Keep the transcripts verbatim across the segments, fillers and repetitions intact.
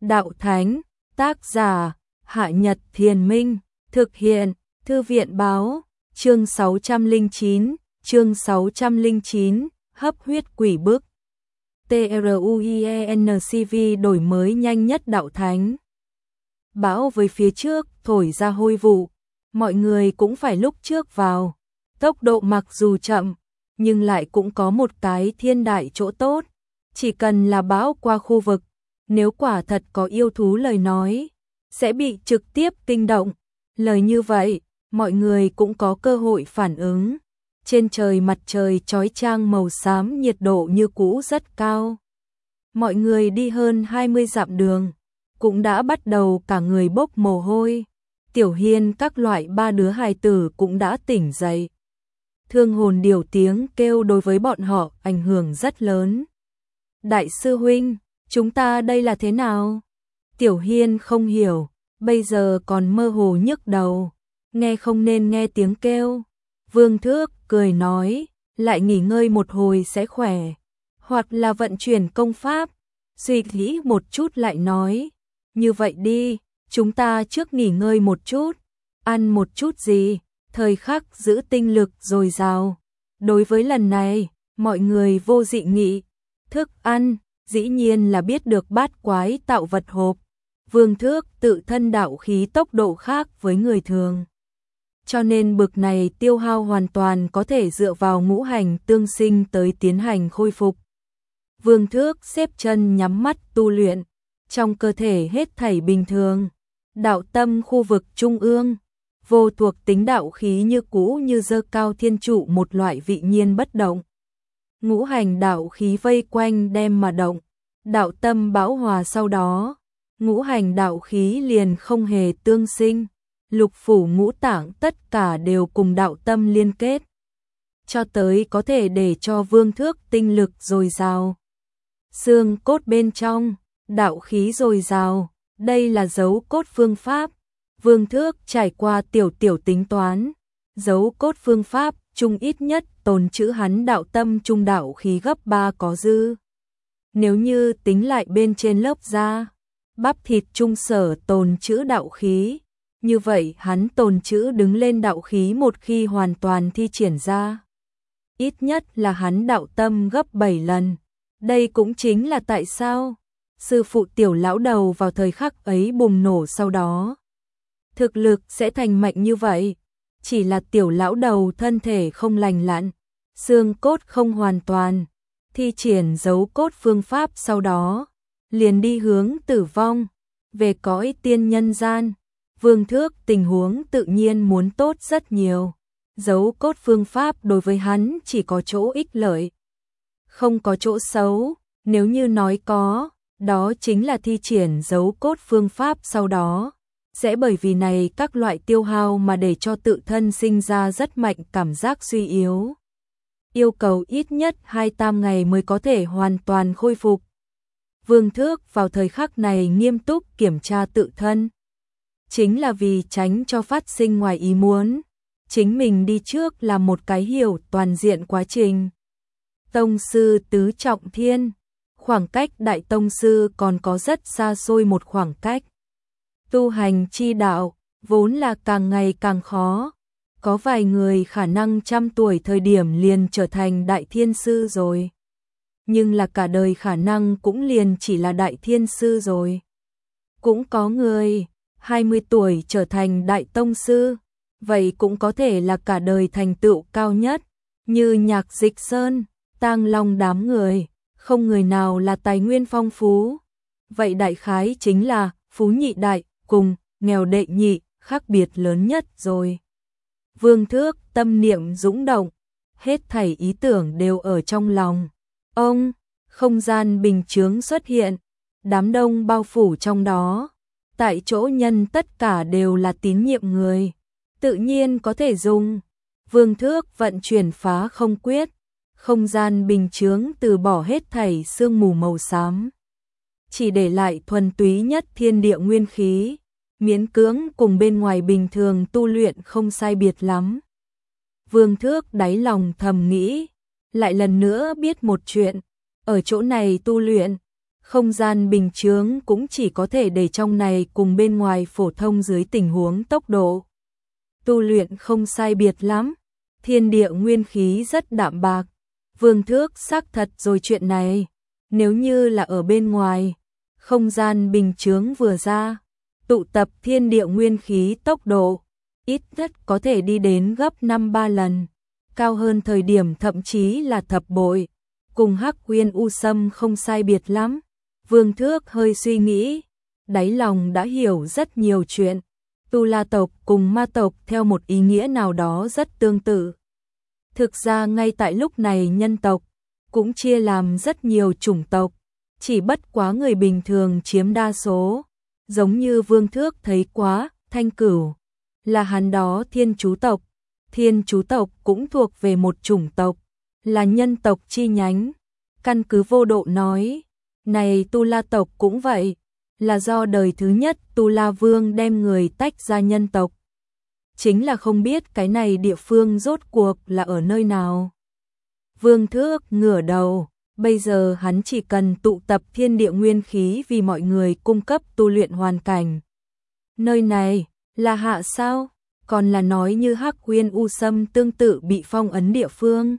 Đạo Thánh, tác giả, Hạ Nhật Thiền Minh, thực hiện, Thư viện Báo, chương sáu trăm lẻ chín, chương sáu trăm lẻ chín, hấp huyết quỷ bức. TRUIENCV đổi mới nhanh nhất Đạo Thánh. Bão với phía trước, thổi ra hôi vụ, mọi người cũng phải lúc trước vào. Tốc độ mặc dù chậm, nhưng lại cũng có một cái thiên đại chỗ tốt. Chỉ cần là bão qua khu vực, nếu quả thật có yêu thú lời nói, sẽ bị trực tiếp kinh động. Lời như vậy, mọi người cũng có cơ hội phản ứng. Trên trời mặt trời chói chang màu xám, nhiệt độ như cũ rất cao. Mọi người đi hơn hai mươi dặm đường, cũng đã bắt đầu cả người bốc mồ hôi. Tiểu Hiên các loại ba đứa hài tử cũng đã tỉnh dậy. Thương hồn điểu tiếng kêu đối với bọn họ ảnh hưởng rất lớn. Đại sư huynh, chúng ta đây là thế nào? Tiểu Hiên không hiểu, bây giờ còn mơ hồ nhức đầu, nghe không nên nghe tiếng kêu. Vương Thước cười nói, lại nghỉ ngơi một hồi sẽ khỏe, hoặc là vận chuyển công pháp. Suy nghĩ một chút lại nói, như vậy đi, chúng ta trước nghỉ ngơi một chút, ăn một chút gì, thời khắc giữ tinh lực dồi dào. Đối với lần này, mọi người vô dị nghị. Thức ăn, dĩ nhiên là biết được bát quái tạo vật hộp. Vương Thước tự thân đạo khí tốc độ khác với người thường, cho nên bực này tiêu hao hoàn toàn có thể dựa vào ngũ hành tương sinh tới tiến hành khôi phục. Vương Thước xếp chân nhắm mắt tu luyện, trong cơ thể hết thảy bình thường. Đạo tâm khu vực trung ương, vô thuộc tính đạo khí như cũ như dơ cao thiên trụ một loại vị nhiên bất động. Ngũ hành đạo khí vây quanh đem mà động, đạo tâm bão hòa sau đó, ngũ hành đạo khí liền không hề tương sinh. Lục phủ ngũ tạng tất cả đều cùng đạo tâm liên kết, cho tới có thể để cho Vương Thước tinh lực dồi dào. Xương cốt bên trong, đạo khí dồi dào, đây là dấu cốt phương pháp. Vương Thước trải qua tiểu tiểu tính toán, dấu cốt phương pháp chung ít nhất tồn trữ hắn đạo tâm trung đạo khí gấp ba có dư. Nếu như tính lại bên trên lớp da, bắp thịt trung sở tồn trữ đạo khí, như vậy hắn tồn trữ đứng lên đạo khí một khi hoàn toàn thi triển ra, ít nhất là hắn đạo tâm gấp bảy lần. Đây cũng chính là tại sao sư phụ Tiểu lão đầu vào thời khắc ấy bùng nổ sau đó, thực lực sẽ thành mạnh như vậy. Chỉ là Tiểu lão đầu thân thể không lành lặn, xương cốt không hoàn toàn, thi triển dấu cốt phương pháp sau đó, liền đi hướng tử vong, về cõi tiên nhân gian. Vương Thước tình huống tự nhiên muốn tốt rất nhiều. Dấu cốt phương pháp đối với hắn chỉ có chỗ ích lợi, không có chỗ xấu. Nếu như nói có, đó chính là thi triển dấu cốt phương pháp sau đó, sẽ bởi vì này các loại tiêu hao mà để cho tự thân sinh ra rất mạnh cảm giác suy yếu. Yêu cầu ít nhất hai tam ngày mới có thể hoàn toàn khôi phục. Vương Thước vào thời khắc này nghiêm túc kiểm tra tự thân, chính là vì tránh cho phát sinh ngoài ý muốn. Chính mình đi trước là một cái hiểu toàn diện quá trình. Tông sư tứ trọng thiên, khoảng cách đại tông sư còn có rất xa xôi một khoảng cách. Tu hành chi đạo, vốn là càng ngày càng khó. Có vài người khả năng trăm tuổi thời điểm liền trở thành đại thiên sư rồi. Nhưng là cả đời khả năng cũng liền chỉ là đại thiên sư rồi. Cũng có người hai mươi tuổi trở thành đại tông sư, vậy cũng có thể là cả đời thành tựu cao nhất, như Nhạc Dịch Sơn, Tang Long đám người, không người nào là tài nguyên phong phú. Vậy đại khái chính là phú nhị đại cùng nghèo đệ nhị, khác biệt lớn nhất rồi. Vương Thước tâm niệm dũng động, hết thảy ý tưởng đều ở trong lòng. Ông, không gian bình chướng xuất hiện, đám đông bao phủ trong đó. Tại chỗ nhân tất cả đều là tín nhiệm người, tự nhiên có thể dùng. Vương Thước vận chuyển phá không quyết, không gian bình chướng từ bỏ hết thảy sương mù màu xám, chỉ để lại thuần túy nhất thiên địa nguyên khí, miễn cưỡng cùng bên ngoài bình thường tu luyện không sai biệt lắm. Vương Thước đáy lòng thầm nghĩ, lại lần nữa biết một chuyện, ở chỗ này tu luyện, Không gian bình chướng cũng chỉ có thể để trong này cùng bên ngoài phổ thông dưới tình huống tốc độ tu luyện không sai biệt lắm. Thiên địa nguyên khí rất đạm bạc. Vương Thước xác thật rồi chuyện này. Nếu như là ở bên ngoài, không gian bình chướng vừa ra, tụ tập thiên địa nguyên khí tốc độ, ít nhất có thể đi đến gấp năm ba lần, cao hơn thời điểm thậm chí là thập bội, cùng Hắc Uyên U Sâm không sai biệt lắm. Vương Thước hơi suy nghĩ, đáy lòng đã hiểu rất nhiều chuyện. Tu La tộc cùng Ma tộc theo một ý nghĩa nào đó rất tương tự. Thực ra ngay tại lúc này nhân tộc cũng chia làm rất nhiều chủng tộc, chỉ bất quá người bình thường chiếm đa số. Giống như Vương Thước thấy quá, Thanh Cửu là hắn đó Thiên Chú tộc. Thiên Chú tộc cũng thuộc về một chủng tộc, là nhân tộc chi nhánh. Căn cứ Vô Độ nói, này Tu La tộc cũng vậy, là do đời thứ nhất Tu La Vương đem người tách ra nhân tộc. Chính là không biết cái này địa phương rốt cuộc là ở nơi nào. Vương Thước ngửa đầu, bây giờ hắn chỉ cần tụ tập thiên địa nguyên khí vì mọi người cung cấp tu luyện hoàn cảnh. Nơi này là hạ sao? Còn là nói như Hắc Uyên U Sâm tương tự bị phong ấn địa phương.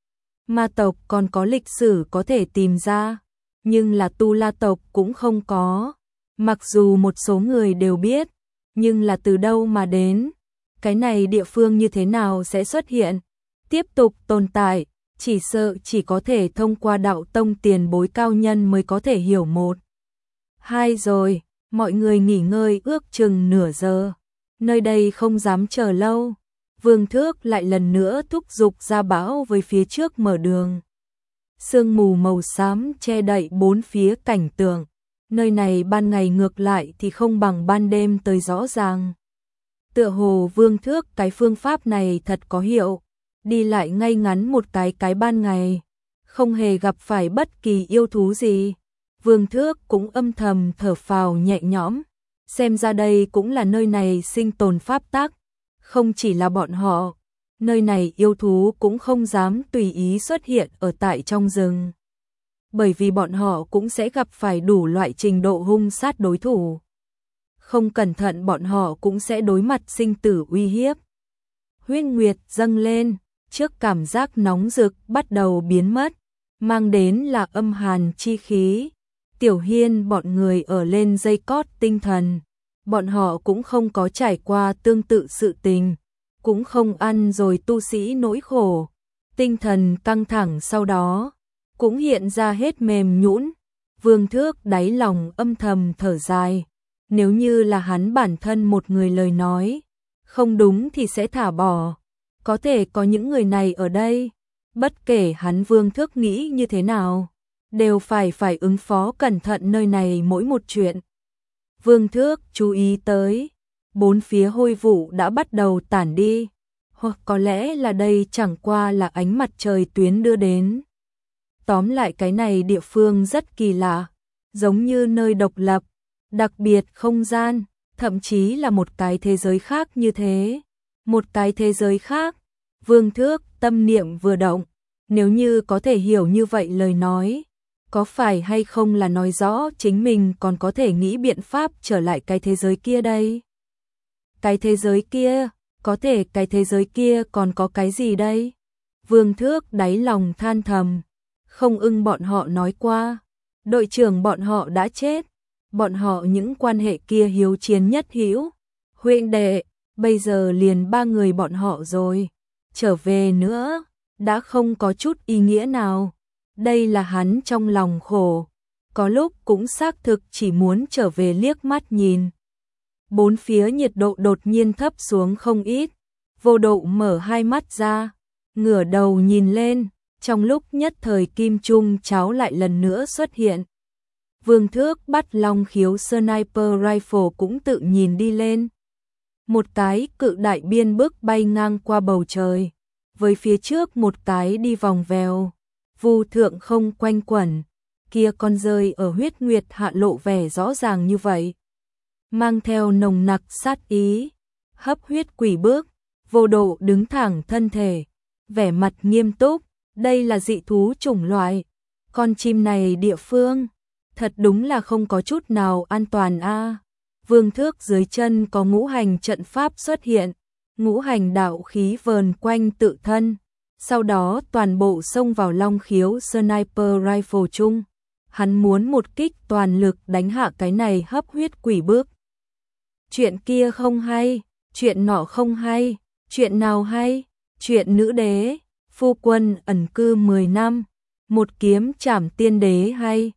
Ma tộc còn có lịch sử có thể tìm ra, nhưng là Tu La tộc cũng không có. Mặc dù một số người đều biết, nhưng là từ đâu mà đến? Cái này địa phương như thế nào sẽ xuất hiện, tiếp tục tồn tại, chỉ sợ chỉ có thể thông qua đạo tông tiền bối cao nhân mới có thể hiểu một. Hai rồi, mọi người nghỉ ngơi ước chừng nửa giờ. Nơi đây không dám chờ lâu. Vương Thước lại lần nữa thúc giục ra bão với phía trước mở đường. Sương mù màu xám che đậy bốn phía cảnh tượng. Nơi này ban ngày ngược lại thì không bằng ban đêm tới rõ ràng. Tựa hồ Vương Thước cái phương pháp này thật có hiệu, đi lại ngay ngắn một cái cái ban ngày, không hề gặp phải bất kỳ yêu thú gì. Vương Thước cũng âm thầm thở phào nhẹ nhõm, xem ra đây cũng là nơi này sinh tồn pháp tắc, không chỉ là bọn họ, nơi này yêu thú cũng không dám tùy ý xuất hiện ở tại trong rừng. Bởi vì bọn họ cũng sẽ gặp phải đủ loại trình độ hung sát đối thủ. Không cẩn thận bọn họ cũng sẽ đối mặt sinh tử uy hiếp. Huyết nguyệt dâng lên, trước cảm giác nóng rực bắt đầu biến mất, mang đến là âm hàn chi khí. Tiểu Hiên bọn người ở lên dây cót tinh thần, bọn họ cũng không có trải qua tương tự sự tình, cũng không ăn rồi tu sĩ nỗi khổ. Tinh thần căng thẳng sau đó, cũng hiện ra hết mềm nhũn. Vương Thước đáy lòng âm thầm thở dài. Nếu như là hắn bản thân một người lời nói, không đúng thì sẽ thả bỏ. Có thể có những người này ở đây, bất kể hắn Vương Thước nghĩ như thế nào, đều phải phải ứng phó cẩn thận nơi này mỗi một chuyện. Vương Thước chú ý tới, bốn phía hôi vụ đã bắt đầu tản đi, hoặc có lẽ là đây chẳng qua là ánh mặt trời tuyến đưa đến. Tóm lại cái này địa phương rất kỳ lạ, giống như nơi độc lập, đặc biệt không gian, thậm chí là một cái thế giới khác như thế. Một cái thế giới khác. Vương Thước tâm niệm vừa động, nếu như có thể hiểu như vậy lời nói, có phải hay không là nói rõ chính mình còn có thể nghĩ biện pháp trở lại cái thế giới kia đây? Cái thế giới kia, có thể cái thế giới kia còn có cái gì đây? Vương Thước đáy lòng than thầm, không ưng bọn họ nói qua, đội trưởng bọn họ đã chết, bọn họ những quan hệ kia hiếu chiến nhất hữu, huynh đệ, bây giờ liền ba người bọn họ rồi, trở về nữa, đã không có chút ý nghĩa nào. Đây là hắn trong lòng khổ, có lúc cũng xác thực chỉ muốn trở về liếc mắt nhìn. Bốn phía nhiệt độ đột nhiên thấp xuống không ít, Vô Độ mở hai mắt ra, ngửa đầu nhìn lên, trong lúc nhất thời kim trung cháo lại lần nữa xuất hiện. Vương Thước bắt long khiếu sniper rifle cũng tự nhìn đi lên. Một cái cự đại biên bức bay ngang qua bầu trời, với phía trước một cái đi vòng vèo, vu thượng không quanh quẩn, kia con rơi ở huyết nguyệt hạ lộ vẻ rõ ràng như vậy. Mang theo nồng nặc sát ý, hấp huyết quỷ bước, Vô Độ đứng thẳng thân thể, vẻ mặt nghiêm túc, đây là dị thú chủng loại, con chim này địa phương, Thật đúng là không có chút nào an toàn a. Vương thước dưới chân có ngũ hành trận pháp xuất hiện, ngũ hành đạo khí vờn quanh tự thân, sau đó toàn bộ xông vào long khiếu sniper rifle chung. Hắn muốn một kích toàn lực đánh hạ cái này hấp huyết quỷ bước. Chuyện kia không hay, chuyện nọ không hay, chuyện nào hay, chuyện nữ đế, phu quân ẩn cư mười năm, một kiếm trảm tiên đế hay.